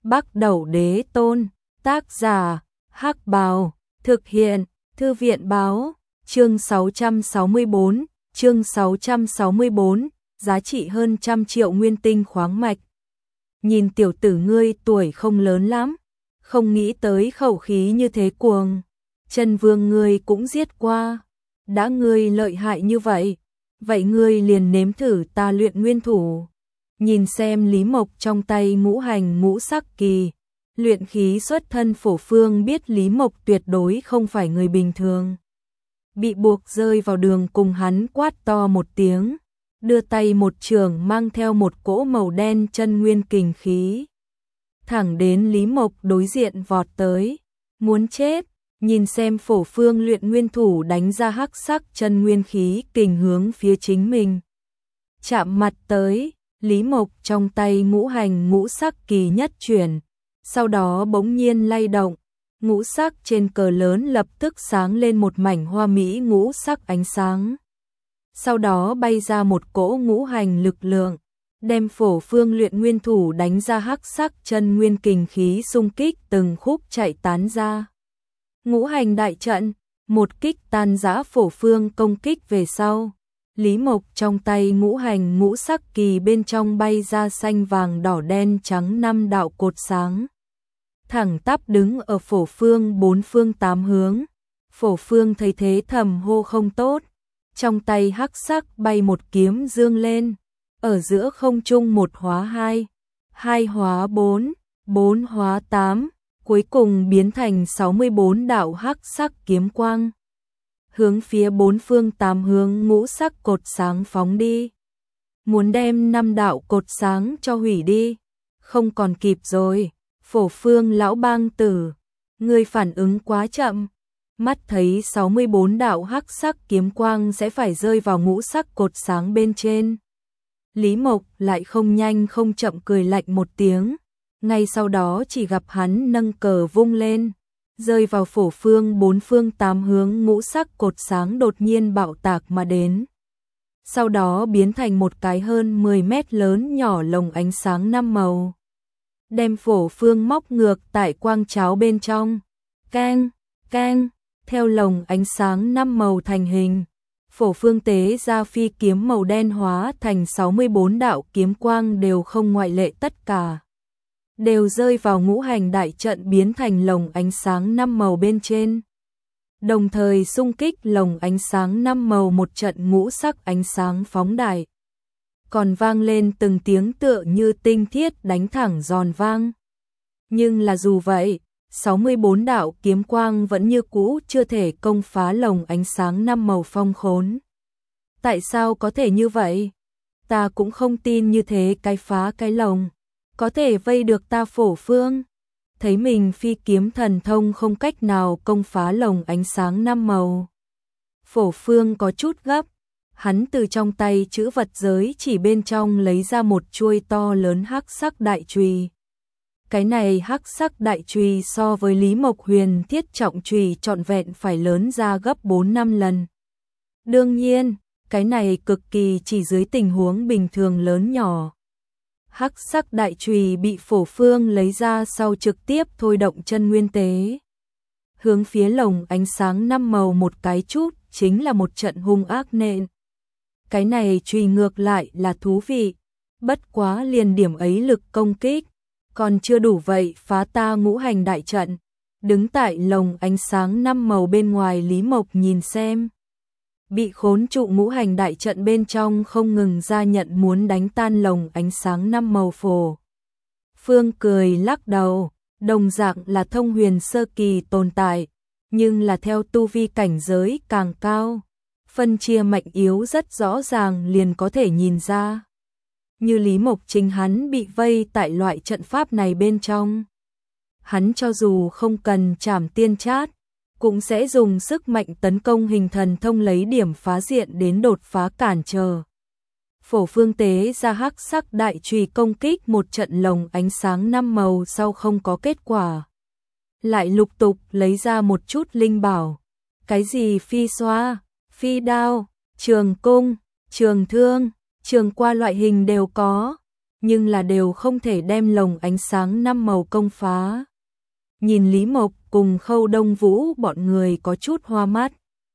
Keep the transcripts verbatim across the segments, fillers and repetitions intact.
Bắc Đẩu Đế Tôn, tác giả, Hắc Bào, thực hiện, Thư viện báo, chương sáu trăm sáu mươi bốn, chương sáu trăm sáu mươi bốn, giá trị hơn trăm triệu nguyên tinh khoáng mạch. Nhìn tiểu tử ngươi tuổi không lớn lắm, không nghĩ tới khẩu khí như thế cuồng. Chân Vương ngươi cũng giết qua, đã ngươi lợi hại như vậy, vậy ngươi liền nếm thử ta luyện nguyên thủ. Nhìn xem Lý Mộc trong tay ngũ hành ngũ sắc kỳ, luyện khí xuất thân Phổ Phương biết Lý Mộc tuyệt đối không phải người bình thường. Bị buộc rơi vào đường cùng hắn quát to một tiếng, đưa tay một trường mang theo một cỗ màu đen chân nguyên kình khí. Thẳng đến Lý Mộc đối diện vọt tới, muốn chết, nhìn xem Phổ Phương luyện nguyên thủ đánh ra hắc sắc chân nguyên khí kình hướng phía chính mình. Chạm mặt tới, Lý Mộc trong tay ngũ hành ngũ sắc kỳ nhất chuyển, sau đó bỗng nhiên lay động, ngũ sắc trên cờ lớn lập tức sáng lên một mảnh hoa mỹ ngũ sắc ánh sáng. Sau đó bay ra một cỗ ngũ hành lực lượng, đem Phổ Phương luyện nguyên thủ đánh ra hắc sắc chân nguyên kình khí xung kích từng khúc chạy tán ra. Ngũ hành đại trận, một kích tan rã Phổ Phương công kích về sau. Lý Mộc trong tay ngũ hành ngũ sắc kỳ bên trong bay ra xanh vàng đỏ đen trắng năm đạo cột sáng. Thẳng tắp đứng ở Phổ Phương bốn phương tám hướng. Phổ Phương thấy thế thầm hô không tốt. Trong tay hắc sắc bay một kiếm dương lên. Ở giữa không trung một hóa hai, hai hóa bốn, bốn hóa tám, cuối cùng biến thành sáu mươi bốn đạo hắc sắc kiếm quang. Hướng phía bốn phương tám hướng ngũ sắc cột sáng phóng đi. Muốn đem năm đạo cột sáng cho hủy đi. Không còn kịp rồi, Phổ Phương lão bang tử. Người phản ứng quá chậm. Mắt thấy sáu mươi bốn đạo hắc sắc kiếm quang sẽ phải rơi vào ngũ sắc cột sáng bên trên. Lý Mộc lại không nhanh không chậm cười lạnh một tiếng. Ngay sau đó chỉ gặp hắn nâng cờ vung lên, rơi vào Phổ Phương bốn phương tám hướng ngũ sắc cột sáng đột nhiên bạo tạc mà đến. Sau đó biến thành một cái hơn mười mét lớn nhỏ lồng ánh sáng năm màu. Đem Phổ Phương móc ngược tại quang cháo bên trong. Keng, keng, theo lồng ánh sáng năm màu thành hình. Phổ Phương tế ra phi kiếm màu đen hóa thành sáu mươi bốn đạo kiếm quang đều không ngoại lệ tất cả. Đều rơi vào ngũ hành đại trận biến thành lồng ánh sáng năm màu bên trên. Đồng thời xung kích lồng ánh sáng năm màu một trận ngũ sắc ánh sáng phóng đại. Còn vang lên từng tiếng tựa như tinh thiết đánh thẳng giòn vang. Nhưng là dù vậy, sáu mươi bốn đạo kiếm quang vẫn như cũ chưa thể công phá lồng ánh sáng năm màu phong khốn. Tại sao có thể như vậy? Ta cũng không tin như thế cái phá cái lồng có thể vây được ta Phổ Phương. Thấy mình phi kiếm thần thông không cách nào công phá lồng ánh sáng năm màu. Phổ Phương có chút gấp, hắn từ trong tay chữ vật giới chỉ bên trong lấy ra một chuôi to lớn hắc sắc đại chùy. Cái này hắc sắc đại chùy so với Lý Mộc huyền thiết trọng chùy trọn vẹn phải lớn ra gấp bốn năm lần. Đương nhiên, cái này cực kỳ chỉ dưới tình huống bình thường lớn nhỏ. Hắc sắc đại chùy bị Phổ Phương lấy ra sau trực tiếp thôi động chân nguyên tế. Hướng phía lồng ánh sáng năm màu một cái chút chính là một trận hung ác nện. Cái này chùy ngược lại là thú vị, bất quá liền điểm ấy lực công kích, còn chưa đủ vậy phá ta ngũ hành đại trận. Đứng tại lồng ánh sáng năm màu bên ngoài Lý Mộc nhìn xem. Bị khốn trụ ngũ hành đại trận bên trong không ngừng ra nhận muốn đánh tan lồng ánh sáng năm màu Phổ Phương cười lắc đầu, đồng dạng là thông huyền sơ kỳ tồn tại, nhưng là theo tu vi cảnh giới càng cao, phân chia mạnh yếu rất rõ ràng liền có thể nhìn ra. Như Lý Mộc chính hắn bị vây tại loại trận pháp này bên trong. Hắn cho dù không cần trảm tiên chát, cũng sẽ dùng sức mạnh tấn công hình thần thông lấy điểm phá diện đến đột phá cản trở. Phổ Phương tế ra hắc sắc đại chùy công kích một trận lồng ánh sáng năm màu sau không có kết quả. Lại lục tục lấy ra một chút linh bảo. Cái gì phi xoa, phi đao, trường cung, trường thương, trường qua loại hình đều có. nhưng là đều không thể đem lồng ánh sáng năm màu công phá. Nhìn Lý Mộc cùng Khâu Đông Vũ bọn người có chút hoa mắt.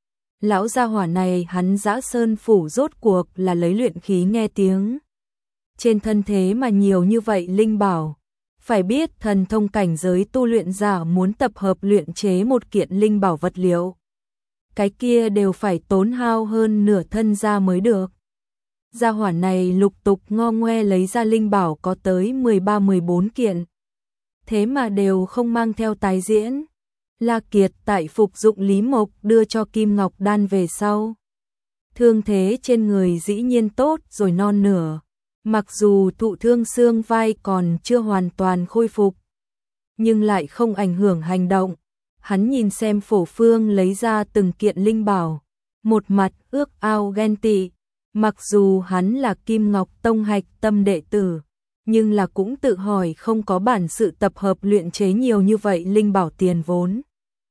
Lão gia hỏa này hắn Dã Sơn phủ rốt cuộc là lấy luyện khí nghe tiếng. Trên thân thế mà nhiều như vậy linh bảo. Phải biết thần thông cảnh giới tu luyện giả muốn tập hợp luyện chế một kiện linh bảo vật liệu. Cái kia đều phải tốn hao hơn nửa thân gia mới được. Gia hỏa này lục tục ngo ngoe lấy ra linh bảo có tới mười ba mười bốn kiện. Thế mà đều không mang theo tái diễn. La Kiệt tại phục dụng Lý Mộc đưa cho Kim Ngọc Đan về sau. Thương thế trên người dĩ nhiên tốt rồi non nửa. Mặc dù thụ thương xương vai còn chưa hoàn toàn khôi phục, nhưng lại không ảnh hưởng hành động. Hắn nhìn xem Phổ Phương lấy ra từng kiện linh bảo, một mặt ước ao ghen tị. Mặc dù hắn là Kim Ngọc Tông hạch tâm đệ tử, nhưng là cũng tự hỏi không có bản sự tập hợp luyện chế nhiều như vậy linh bảo tiền vốn.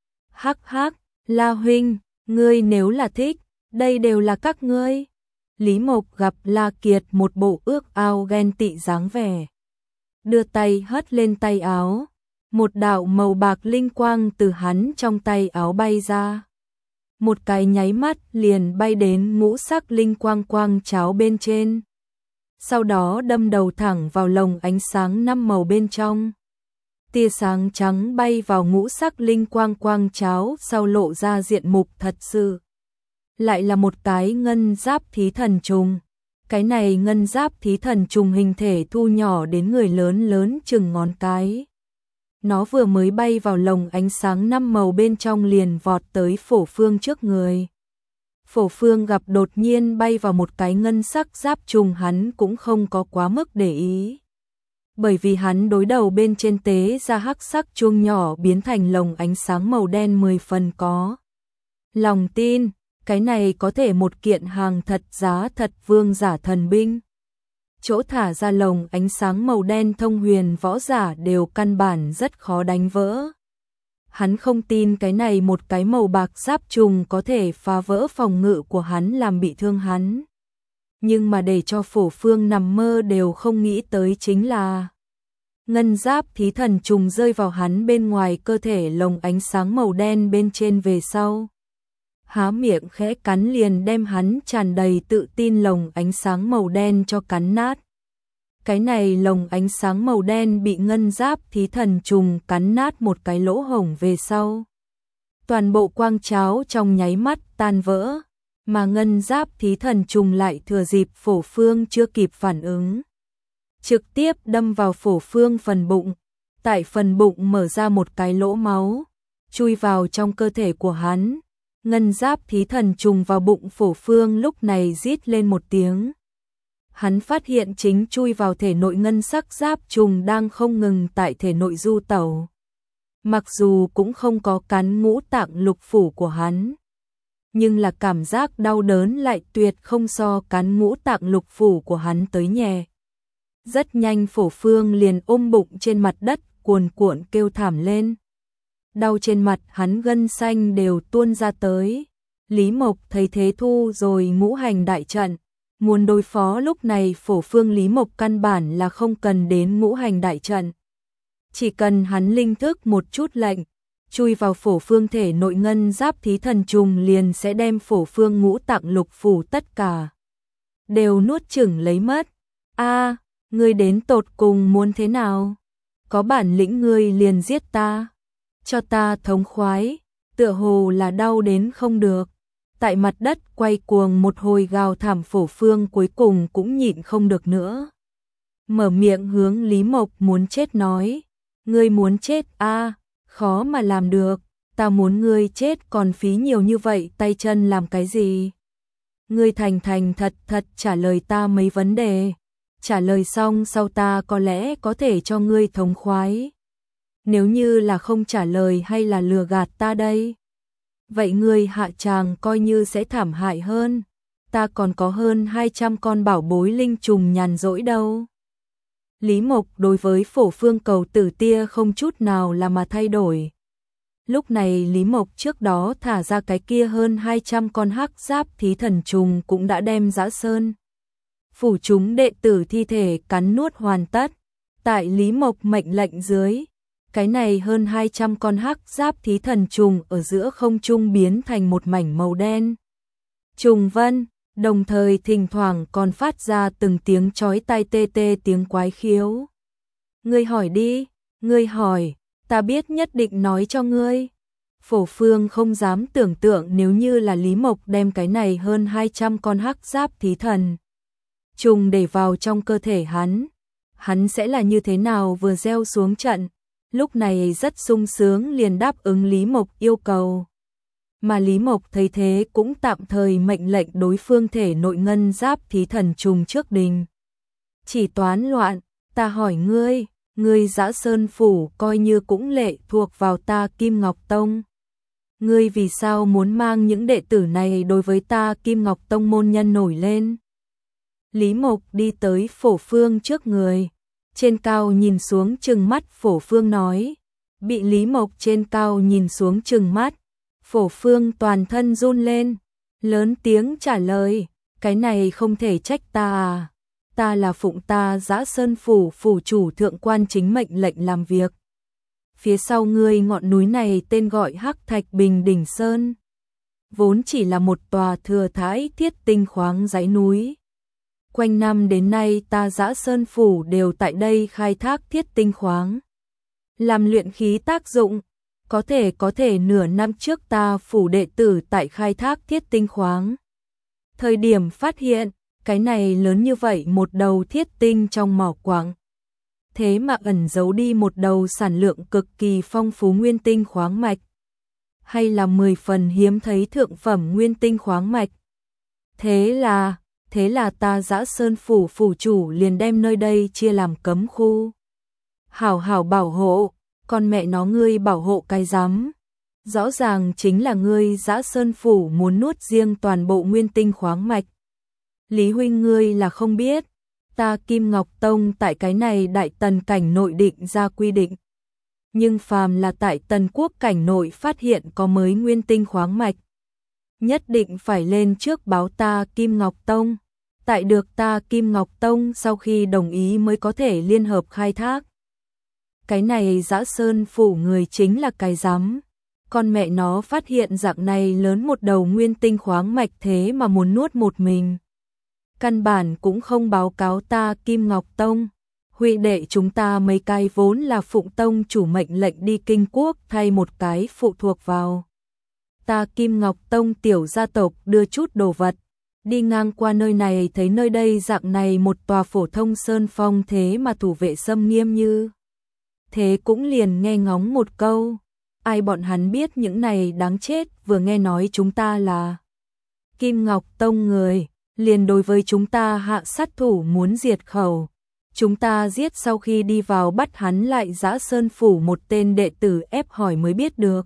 Hắc hắc, La huynh, ngươi nếu là thích, đây đều là các ngươi. Lý Mộc gặp La Kiệt một bộ ước ao ghen tị dáng vẻ. Đưa tay hất lên tay áo, một đạo màu bạc linh quang từ hắn trong tay áo bay ra. Một cái nháy mắt liền bay đến ngũ sắc linh quang quang cháo bên trên. Sau đó đâm đầu thẳng vào lồng ánh sáng năm màu bên trong. Tia sáng trắng bay vào ngũ sắc linh quang quang cháo sau lộ ra diện mục thật sự. Lại là một cái ngân giáp thí thần trùng. Cái này ngân giáp thí thần trùng hình thể thu nhỏ đến người lớn lớn chừng ngón cái. Nó vừa mới bay vào lồng ánh sáng năm màu bên trong liền vọt tới Phổ Phương trước người. Phổ Phương gặp đột nhiên bay vào một cái ngân sắc giáp trùng hắn cũng không có quá mức để ý. Bởi vì hắn đối đầu bên trên tế ra hắc sắc chuông nhỏ biến thành lồng ánh sáng màu đen mười phần có. Lòng tin, cái này có thể một kiện hàng thật giá thật vương giả thần binh. Chỗ thả ra lồng ánh sáng màu đen thông huyền võ giả đều căn bản rất khó đánh vỡ. Hắn không tin cái này một cái màu bạc giáp trùng có thể phá vỡ phòng ngự của hắn làm bị thương hắn. Nhưng mà để cho Phổ Phương nằm mơ đều không nghĩ tới chính là ngân giáp thí thần trùng rơi vào hắn bên ngoài cơ thể lồng ánh sáng màu đen bên trên về sau. Há miệng khẽ cắn liền đem hắn tràn đầy tự tin lồng ánh sáng màu đen cho cắn nát. Cái này lồng ánh sáng màu đen bị ngân giáp thí thần trùng cắn nát một cái lỗ hổng về sau. Toàn bộ quang cháo trong nháy mắt tan vỡ, mà ngân giáp thí thần trùng lại thừa dịp Phổ Phương chưa kịp phản ứng. Trực tiếp đâm vào Phổ Phương phần bụng, tại phần bụng mở ra một cái lỗ máu, chui vào trong cơ thể của hắn. Ngân giáp thí thần trùng vào bụng Phổ Phương lúc này rít lên một tiếng. Hắn phát hiện chính chui vào thể nội ngân sắc giáp trùng đang không ngừng tại thể nội du tẩu. Mặc dù cũng không có cắn ngũ tạng lục phủ của hắn, nhưng là cảm giác đau đớn lại tuyệt không so cắn ngũ tạng lục phủ của hắn tới nhẹ. Rất nhanh Phổ Phương liền ôm bụng trên mặt đất cuồn cuộn kêu thảm lên. Đau trên mặt hắn gân xanh đều tuôn ra tới. Lý Mộc thấy thế thu rồi ngũ hành đại trận. Muốn đối phó lúc này Phổ Phương Lý Mộc căn bản là không cần đến ngũ hành đại trận. Chỉ cần hắn linh thức một chút lệnh, chui vào Phổ Phương thể nội ngân giáp thí thần trùng liền sẽ đem Phổ Phương ngũ tạng lục phủ tất cả đều nuốt chửng lấy mất. A, ngươi đến tột cùng muốn thế nào? Có bản lĩnh ngươi liền giết ta, cho ta thống khoái. Tựa hồ là đau đến không được. Tại mặt đất quay cuồng một hồi gào thảm Phổ Phương cuối cùng cũng nhịn không được nữa. Mở miệng hướng Lý Mộc muốn chết nói. Ngươi muốn chết a à, khó mà làm được. Ta muốn ngươi chết còn phí nhiều như vậy tay chân làm cái gì? Ngươi thành thành thật thật trả lời ta mấy vấn đề. Trả lời xong sau ta có lẽ có thể cho ngươi thống khoái. Nếu như là không trả lời hay là lừa gạt ta đây? Vậy ngươi hạ tràng coi như sẽ thảm hại hơn. Ta còn có hơn hai trăm con bảo bối linh trùng nhàn rỗi đâu. Lý Mộc đối với Phổ Phương cầu tử tia không chút nào là mà thay đổi. Lúc này Lý Mộc trước đó thả ra cái kia hơn hai trăm con hắc giáp thí thần trùng cũng đã đem Dã Sơn phủ chúng đệ tử thi thể cắn nuốt hoàn tất. Tại Lý Mộc mệnh lệnh dưới, cái này hơn hai trăm con hắc giáp thí thần trùng ở giữa không trung biến thành một mảnh màu đen. Trùng vân, đồng thời thỉnh thoảng còn phát ra từng tiếng chói tai tê tê tiếng quái khiếu. Ngươi hỏi đi, ngươi hỏi, ta biết nhất định nói cho ngươi. Phổ Phương không dám tưởng tượng nếu như là Lý Mộc đem cái này hơn hai trăm con hắc giáp thí thần trùng để vào trong cơ thể hắn, hắn sẽ là như thế nào vừa gieo xuống trận. Lúc này rất sung sướng liền đáp ứng Lý Mộc yêu cầu. Mà Lý Mộc thấy thế cũng tạm thời mệnh lệnh đối phương thể nội ngân giáp thí thần trùng trước đình. Chỉ toán loạn, ta hỏi ngươi, ngươi Dã Sơn Phủ coi như cũng lệ thuộc vào ta Kim Ngọc Tông. Ngươi vì sao muốn mang những đệ tử này đối với ta Kim Ngọc Tông môn nhân nổi lên? Lý Mộc đi tới Phổ Phương trước người, trên cao nhìn xuống trừng mắt Phổ Phương nói. Bị Lý Mộc trên cao nhìn xuống trừng mắt, Phổ Phương toàn thân run lên, lớn tiếng trả lời, cái này không thể trách ta à, ta là phụng ta Dã Sơn Phủ phủ chủ thượng quan chính mệnh lệnh làm việc. Phía sau ngươi ngọn núi này tên gọi Hắc Thạch Bình Đỉnh Sơn, vốn chỉ là một tòa thừa thãi thiết tinh khoáng dãy núi. Quanh năm đến nay ta Dã Sơn Phủ đều tại đây khai thác thiết tinh khoáng, làm luyện khí tác dụng. Có thể có thể nửa năm trước ta phủ đệ tử tại khai thác thiết tinh khoáng. Thời điểm phát hiện, cái này lớn như vậy một đầu thiết tinh trong mỏ quặng. Thế mà ẩn giấu đi một đầu sản lượng cực kỳ phong phú nguyên tinh khoáng mạch. Hay là mười phần hiếm thấy thượng phẩm nguyên tinh khoáng mạch. Thế là, thế là ta Dã Sơn Phủ phủ chủ liền đem nơi đây chia làm cấm khu. Hảo hảo bảo hộ. Con mẹ nó ngươi bảo hộ cái rắm. Rõ ràng chính là ngươi Dã Sơn Phủ muốn nuốt riêng toàn bộ nguyên tinh khoáng mạch. Lý huynh ngươi là không biết, ta Kim Ngọc Tông tại cái này đại tần cảnh nội định ra quy định. Nhưng phàm là tại tần quốc cảnh nội phát hiện có mới nguyên tinh khoáng mạch, nhất định phải lên trước báo ta Kim Ngọc Tông. Tại được ta Kim Ngọc Tông sau khi đồng ý mới có thể liên hợp khai thác. Cái này Dã Sơn Phủ người chính là cái rắm. Con mẹ nó phát hiện dạng này lớn một đầu nguyên tinh khoáng mạch thế mà muốn nuốt một mình. Căn bản cũng không báo cáo ta Kim Ngọc Tông. Huynh đệ chúng ta mấy cái vốn là phụng tông chủ mệnh lệnh đi kinh quốc thay một cái phụ thuộc vào. Ta Kim Ngọc Tông tiểu gia tộc đưa chút đồ vật. Đi ngang qua nơi này thấy nơi đây dạng này một tòa phổ thông sơn phong thế mà thủ vệ xâm nghiêm như. Thế cũng liền nghe ngóng một câu. Ai bọn hắn biết những này đáng chết, vừa nghe nói chúng ta là Kim Ngọc Tông người, liền đối với chúng ta hạ sát thủ muốn diệt khẩu. Chúng ta giết sau khi đi vào bắt hắn lại Dã Sơn Phủ một tên đệ tử ép hỏi mới biết được.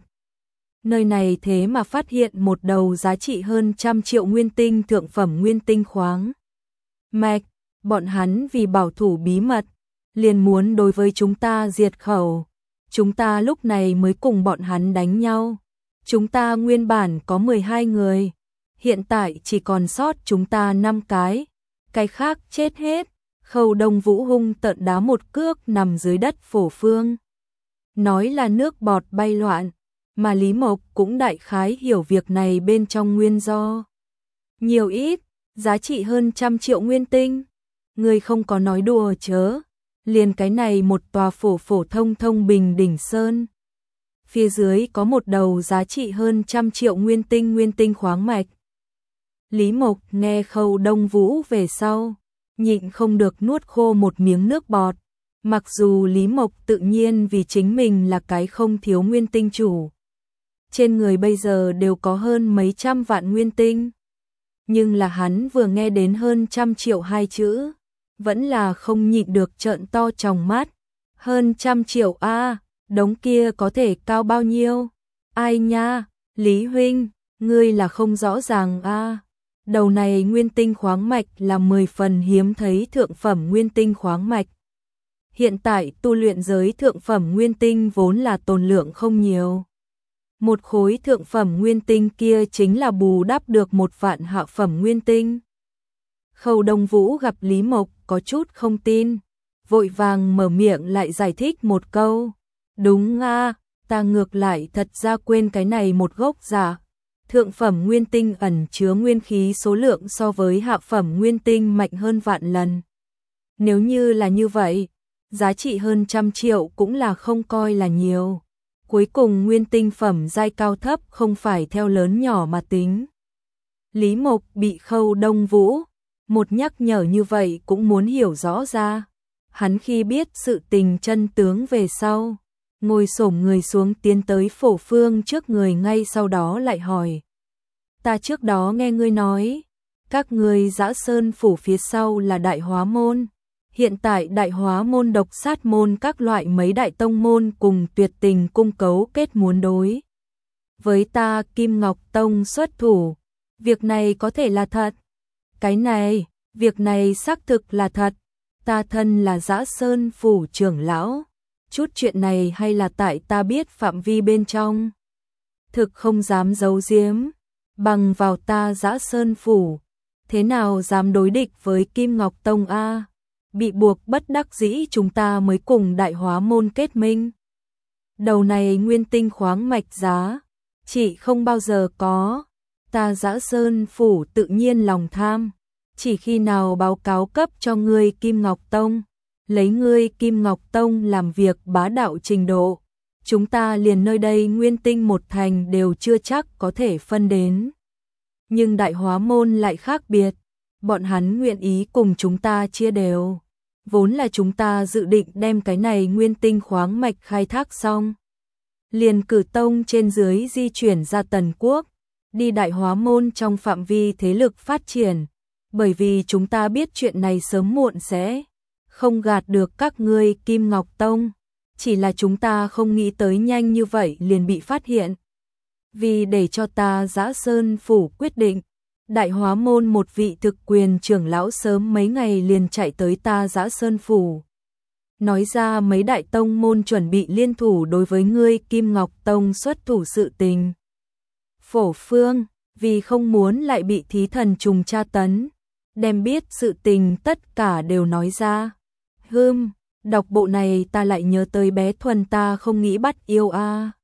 Nơi này thế mà phát hiện một đầu giá trị hơn trăm triệu nguyên tinh thượng phẩm nguyên tinh khoáng mạch. Bọn hắn vì bảo thủ bí mật, liền muốn đối với chúng ta diệt khẩu. Chúng ta lúc này mới cùng bọn hắn đánh nhau. Chúng ta nguyên bản có mười hai người, hiện tại chỉ còn sót chúng ta năm cái, cái khác chết hết. Khâu Đông Vũ hung tợn đá một cước nằm dưới đất Phổ Phương. Nói là nước bọt bay loạn, mà Lý Mộc cũng đại khái hiểu việc này bên trong nguyên do. Nhiều ít, giá trị hơn trăm triệu nguyên tinh. Người không có nói đùa chớ. Liền cái này một tòa phổ phổ thông thông Bình Đỉnh Sơn. Phía dưới có một đầu giá trị hơn trăm triệu nguyên tinh nguyên tinh khoáng mạch. Lý Mộc nghe Khâu Đông Vũ về sau, nhịn không được nuốt khô một miếng nước bọt. Mặc dù Lý Mộc tự nhiên vì chính mình là cái không thiếu nguyên tinh chủ. Trên người bây giờ đều có hơn mấy trăm vạn nguyên tinh. Nhưng là hắn vừa nghe đến hơn trăm triệu hai chữ, vẫn là không nhịn được trợn to tròng mắt. Hơn trăm triệu a, à, đống kia có thể cao bao nhiêu? Ai nha, Lý huynh, ngươi là không rõ ràng a. À. Đầu này nguyên tinh khoáng mạch là mười phần hiếm thấy thượng phẩm nguyên tinh khoáng mạch. Hiện tại tu luyện giới thượng phẩm nguyên tinh vốn là tồn lượng không nhiều. Một khối thượng phẩm nguyên tinh kia chính là bù đắp được một vạn hạ phẩm nguyên tinh. Khâu Đông Vũ gặp Lý Mộc có chút không tin, vội vàng mở miệng lại giải thích một câu. Đúng a, ta ngược lại thật ra quên cái này một gốc giả. Thượng phẩm nguyên tinh ẩn chứa nguyên khí số lượng so với hạ phẩm nguyên tinh mạnh hơn vạn lần. Nếu như là như vậy, giá trị hơn trăm triệu cũng là không coi là nhiều. Cuối cùng nguyên tinh phẩm giai cao thấp không phải theo lớn nhỏ mà tính. Lý Mộc bị Khâu Đông Vũ một nhắc nhở như vậy cũng muốn hiểu rõ ra. Hắn khi biết sự tình chân tướng về sau, ngồi xổm người xuống tiến tới Phổ Phương trước người ngay sau đó lại hỏi. Ta trước đó nghe ngươi nói, các ngươi Dã Sơn phủ phía sau là Đại Hóa môn. Hiện tại Đại Hóa môn, Độc Sát môn các loại mấy đại tông môn cùng Tuyệt Tình cung cấu kết muốn đối với ta Kim Ngọc Tông xuất thủ. Việc này có thể là thật. Cái này, việc này xác thực là thật. Ta thân là Dã Sơn phủ trưởng lão. Chút chuyện này hay là tại ta biết phạm vi bên trong. Thực không dám giấu giếm. Bằng vào ta Dã Sơn phủ, thế nào dám đối địch với Kim Ngọc Tông a? Bị buộc bất đắc dĩ chúng ta mới cùng Đại Hóa môn kết minh. Đầu này nguyên tinh khoáng mạch giá, chỉ không bao giờ có. Ta Dã Sơn phủ tự nhiên lòng tham, chỉ khi nào báo cáo cấp cho ngươi Kim Ngọc Tông, lấy ngươi Kim Ngọc Tông làm việc bá đạo trình độ, chúng ta liền nơi đây nguyên tinh một thành đều chưa chắc có thể phân đến. Nhưng Đại Hóa môn lại khác biệt, bọn hắn nguyện ý cùng chúng ta chia đều. Vốn là chúng ta dự định đem cái này nguyên tinh khoáng mạch khai thác xong, liền cử tông trên dưới di chuyển ra Tần Quốc, đi Đại Hóa môn trong phạm vi thế lực phát triển, bởi vì chúng ta biết chuyện này sớm muộn sẽ không gạt được các ngươi Kim Ngọc Tông, chỉ là chúng ta không nghĩ tới nhanh như vậy liền bị phát hiện. Vì để cho ta Dã Sơn phủ quyết định, Đại Hóa môn một vị thực quyền trưởng lão sớm mấy ngày liền chạy tới ta Dã Sơn phủ, nói ra mấy đại tông môn chuẩn bị liên thủ đối với ngươi Kim Ngọc Tông xuất thủ sự tình. Phổ Phương, vì không muốn lại bị thí thần trùng tra tấn, đem biết sự tình tất cả đều nói ra. Hừm, đọc bộ này ta lại nhớ tới bé Thuần ta không nghĩ bắt yêu a.